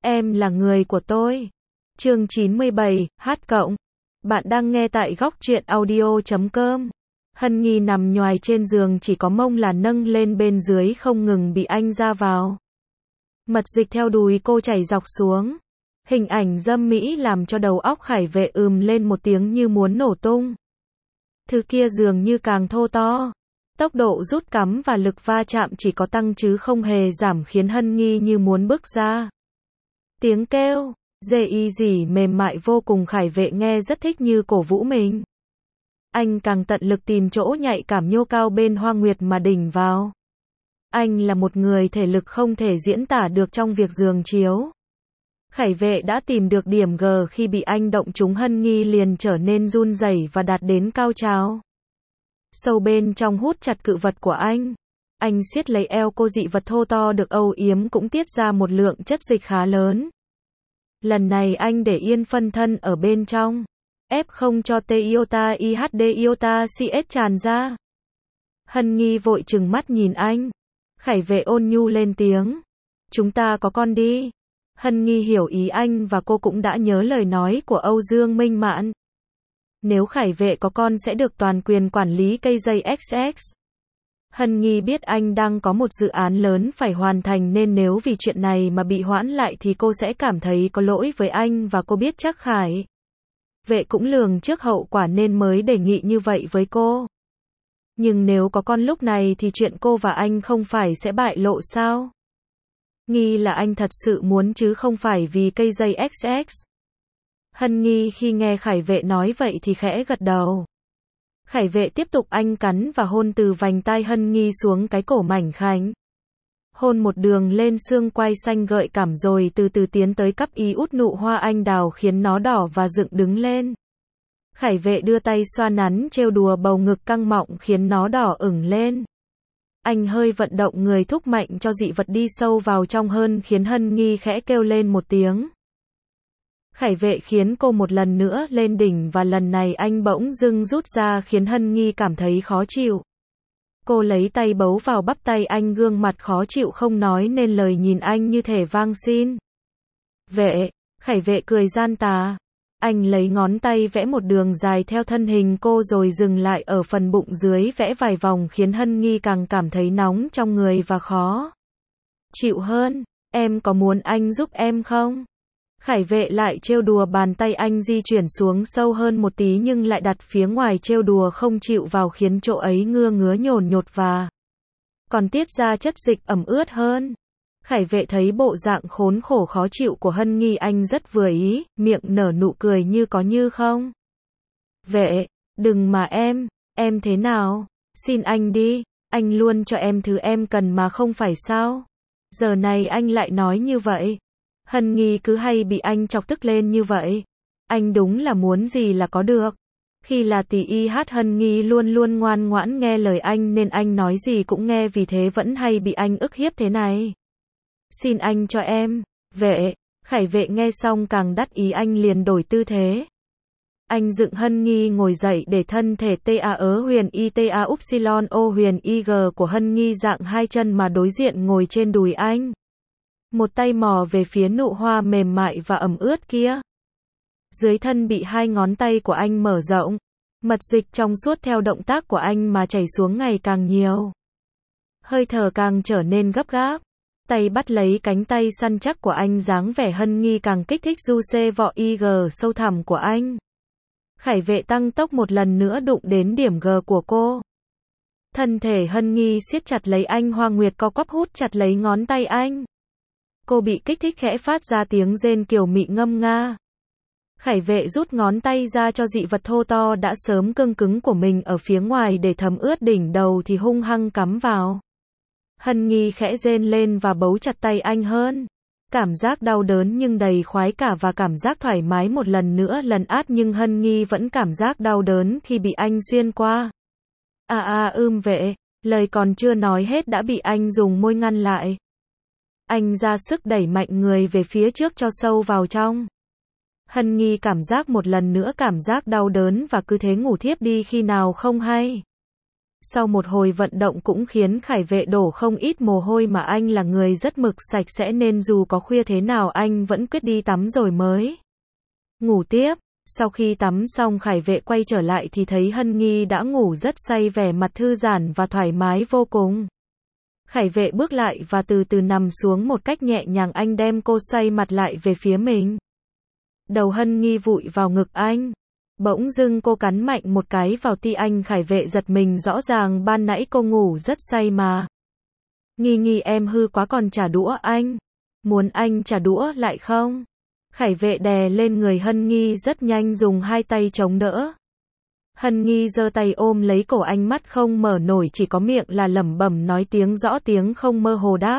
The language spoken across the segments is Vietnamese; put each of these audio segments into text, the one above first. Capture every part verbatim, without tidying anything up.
Em là người của tôi. Chương chín mươi bảy, hát cộng. Bạn đang nghe tại góc truyện audio chấm com. Hân Nghi nằm nhoài trên giường, chỉ có mông là nâng lên, bên dưới không ngừng bị anh ra vào. Mật dịch theo đùi cô chảy dọc xuống. Hình ảnh dâm mỹ làm cho đầu óc Khải Vệ ừm lên một tiếng như muốn nổ tung. Thứ kia dường như càng thô to. Tốc độ rút cắm và lực va chạm chỉ có tăng chứ không hề giảm, khiến Hân Nghi như muốn bước ra. Tiếng kêu, dê y dỉ mềm mại vô cùng, Khải Vệ nghe rất thích, như cổ vũ mình. Anh càng tận lực tìm chỗ nhạy cảm nhô cao bên Hoa Nguyệt mà đỉnh vào. Anh là một người thể lực không thể diễn tả được trong việc giường chiếu. Khải Vệ đã tìm được điểm G, khi bị anh động trúng Hân Nghi liền trở nên run rẩy và đạt đến cao trào. Sâu bên trong hút chặt cự vật của anh. Anh siết lấy eo cô, dị vật thô to được âu yếm cũng tiết ra một lượng chất dịch khá lớn. Lần này anh để yên phân thân ở bên trong, ép không cho T iota I H D iota C S tràn ra. Hân Nghi vội trừng mắt nhìn anh. Khải Vệ ôn nhu lên tiếng. Chúng ta có con đi. Hân Nghi hiểu ý anh và cô cũng đã nhớ lời nói của Âu Dương Minh Mạn. Nếu Khải Vệ có con sẽ được toàn quyền quản lý cây dây ích ích. Hân Nghi biết anh đang có một dự án lớn phải hoàn thành, nên nếu vì chuyện này mà bị hoãn lại thì cô sẽ cảm thấy có lỗi với anh, và cô biết chắc Khải Vệ cũng lường trước hậu quả nên mới đề nghị như vậy với cô. Nhưng nếu có con lúc này thì chuyện cô và anh không phải sẽ bại lộ sao? Nghi là anh thật sự muốn chứ không phải vì cây dây ích ích. Hân Nghi khi nghe Khải Vệ nói vậy thì khẽ gật đầu. Khải Vệ tiếp tục, anh cắn và hôn từ vành tai Hân Nghi xuống cái cổ mảnh khảnh. Hôn một đường lên xương quai xanh gợi cảm, rồi từ từ tiến tới cắp y út nụ hoa anh đào, khiến nó đỏ và dựng đứng lên. Khải Vệ đưa tay xoa nắn trêu đùa bầu ngực căng mọng khiến nó đỏ ửng lên. Anh hơi vận động người thúc mạnh cho dị vật đi sâu vào trong hơn, khiến Hân Nghi khẽ kêu lên một tiếng. Khải Vệ khiến cô một lần nữa lên đỉnh, và lần này anh bỗng dưng rút ra khiến Hân Nghi cảm thấy khó chịu. Cô lấy tay bấu vào bắp tay anh, gương mặt khó chịu không nói nên lời, nhìn anh như thể van xin. Vệ, Khải Vệ cười gian tà. Anh lấy ngón tay vẽ một đường dài theo thân hình cô rồi dừng lại ở phần bụng dưới, vẽ vài vòng khiến Hân Nghi càng cảm thấy nóng trong người và khó chịu hơn. Em có muốn anh giúp em không? Khải Vệ lại trêu đùa, bàn tay anh di chuyển xuống sâu hơn một tí nhưng lại đặt phía ngoài, trêu đùa không chịu vào khiến chỗ ấy ngưa ngứa nhồn nhột và còn tiết ra chất dịch ẩm ướt hơn. Khải Vệ thấy bộ dạng khốn khổ khó chịu của Hân Nghi, anh rất vừa ý, miệng nở nụ cười như có như không. Vệ, đừng mà em, em thế nào? Xin anh đi, anh luôn cho em thứ em cần mà không phải sao? Giờ này anh lại nói như vậy. Hân Nghi cứ hay bị anh chọc tức lên như vậy. Anh đúng là muốn gì là có được. Khi là tỷ y hát, Hân Nghi luôn luôn ngoan ngoãn nghe lời anh nên anh nói gì cũng nghe, vì thế vẫn hay bị anh ức hiếp thế này. Xin anh cho em, Vệ. Khải Vệ nghe xong càng đắc ý, anh liền đổi tư thế. Anh dựng Hân Nghi ngồi dậy để thân thể T A ớ huyền I T A upsilon O huyền I G của Hân Nghi dạng hai chân mà đối diện ngồi trên đùi anh. Một tay mò về phía nụ hoa mềm mại và ẩm ướt kia. Dưới thân bị hai ngón tay của anh mở rộng. Mật dịch trong suốt theo động tác của anh mà chảy xuống ngày càng nhiều. Hơi thở càng trở nên gấp gáp. Tay bắt lấy cánh tay săn chắc của anh, dáng vẻ Hân Nghi càng kích thích du xê vọ I G sâu thẳm của anh. Khải Vệ tăng tốc một lần nữa đụng đến điểm G của cô. Thân thể Hân Nghi siết chặt lấy anh, Hoa Nguyệt co quắp hút chặt lấy ngón tay anh. Cô bị kích thích khẽ phát ra tiếng rên kiều mị ngâm nga. Khải Vệ rút ngón tay ra cho dị vật thô to đã sớm cương cứng của mình ở phía ngoài để thấm ướt đỉnh đầu thì hung hăng cắm vào. Hân Nghi khẽ rên lên và bấu chặt tay anh hơn. Cảm giác đau đớn nhưng đầy khoái cả và cảm giác thoải mái một lần nữa lần át, nhưng Hân Nghi vẫn cảm giác đau đớn khi bị anh xuyên qua. À à ưm Vệ, lời còn chưa nói hết đã bị anh dùng môi ngăn lại. Anh ra sức đẩy mạnh người về phía trước cho sâu vào trong. Hân Nghi cảm giác một lần nữa cảm giác đau đớn và cứ thế ngủ thiếp đi khi nào không hay. Sau một hồi vận động cũng khiến Khải Vệ đổ không ít mồ hôi mà anh là người rất mực sạch sẽ nên dù có khuya thế nào anh vẫn quyết đi tắm rồi mới ngủ tiếp. Sau khi tắm xong Khải Vệ quay trở lại thì thấy Hân Nghi đã ngủ rất say, vẻ mặt thư giãn và thoải mái vô cùng. Khải Vệ bước lại và từ từ nằm xuống một cách nhẹ nhàng, anh đem cô xoay mặt lại về phía mình. Đầu Hân Nghi vụi vào ngực anh. Bỗng dưng cô cắn mạnh một cái vào ti anh. Khải Vệ giật mình, rõ ràng ban nãy cô ngủ rất say mà. Nghi Nghi em hư quá còn trả đũa anh. Muốn anh trả đũa lại không? Khải Vệ đè lên người Hân Nghi rất nhanh, dùng hai tay chống đỡ. Hân Nghi giơ tay ôm lấy cổ anh, mắt không mở nổi, chỉ có miệng là lẩm bẩm nói tiếng rõ tiếng không mơ hồ đáp.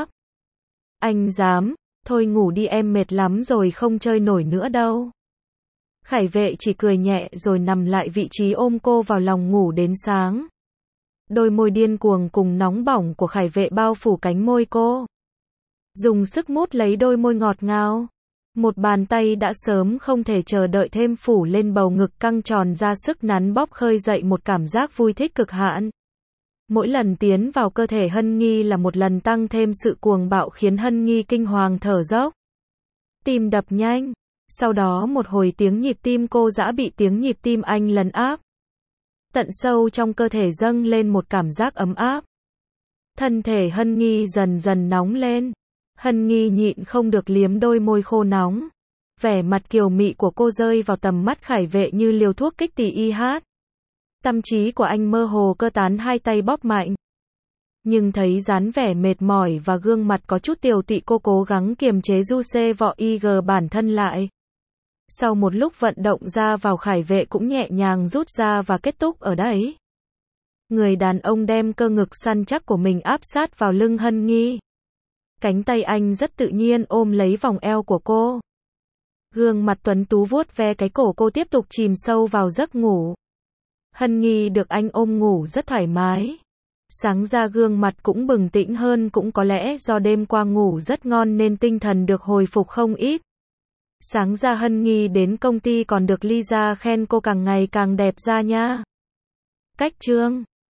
Anh dám, thôi ngủ đi em mệt lắm rồi không chơi nổi nữa đâu. Khải Vệ chỉ cười nhẹ rồi nằm lại vị trí ôm cô vào lòng ngủ đến sáng. Đôi môi điên cuồng cùng nóng bỏng của Khải Vệ bao phủ cánh môi cô. Dùng sức mút lấy đôi môi ngọt ngào. Một bàn tay đã sớm không thể chờ đợi thêm phủ lên bầu ngực căng tròn ra sức nắn bóp, khơi dậy một cảm giác vui thích cực hạn. Mỗi lần tiến vào cơ thể Hân Nghi là một lần tăng thêm sự cuồng bạo, khiến Hân Nghi kinh hoàng thở dốc. Tim đập nhanh. Sau đó một hồi tiếng nhịp tim cô dã bị tiếng nhịp tim anh lấn áp. Tận sâu trong cơ thể dâng lên một cảm giác ấm áp. Thân thể Hân Nghi dần dần nóng lên. Hân Nghi nhịn không được liếm đôi môi khô nóng. Vẻ mặt kiều mị của cô rơi vào tầm mắt Khải Vệ như liều thuốc kích tỳ i hát. Tâm trí của anh mơ hồ cơ tán, hai tay bóp mạnh. Nhưng thấy dáng vẻ mệt mỏi và gương mặt có chút tiều tụy, cô cố gắng kiềm chế du xê vọ ig bản thân lại. Sau một lúc vận động ra vào, Khải Vệ cũng nhẹ nhàng rút ra và kết thúc ở đấy. Người đàn ông đem cơ ngực săn chắc của mình áp sát vào lưng Hân Nghi. Cánh tay anh rất tự nhiên ôm lấy vòng eo của cô. Gương mặt tuấn tú vuốt ve cái cổ cô, tiếp tục chìm sâu vào giấc ngủ. Hân Nghi được anh ôm ngủ rất thoải mái. Sáng ra gương mặt cũng bừng tỉnh hơn, cũng có lẽ do đêm qua ngủ rất ngon nên tinh thần được hồi phục không ít. Sáng ra Hân Nghi đến công ty còn được Lisa khen cô càng ngày càng đẹp ra nha. Cách chương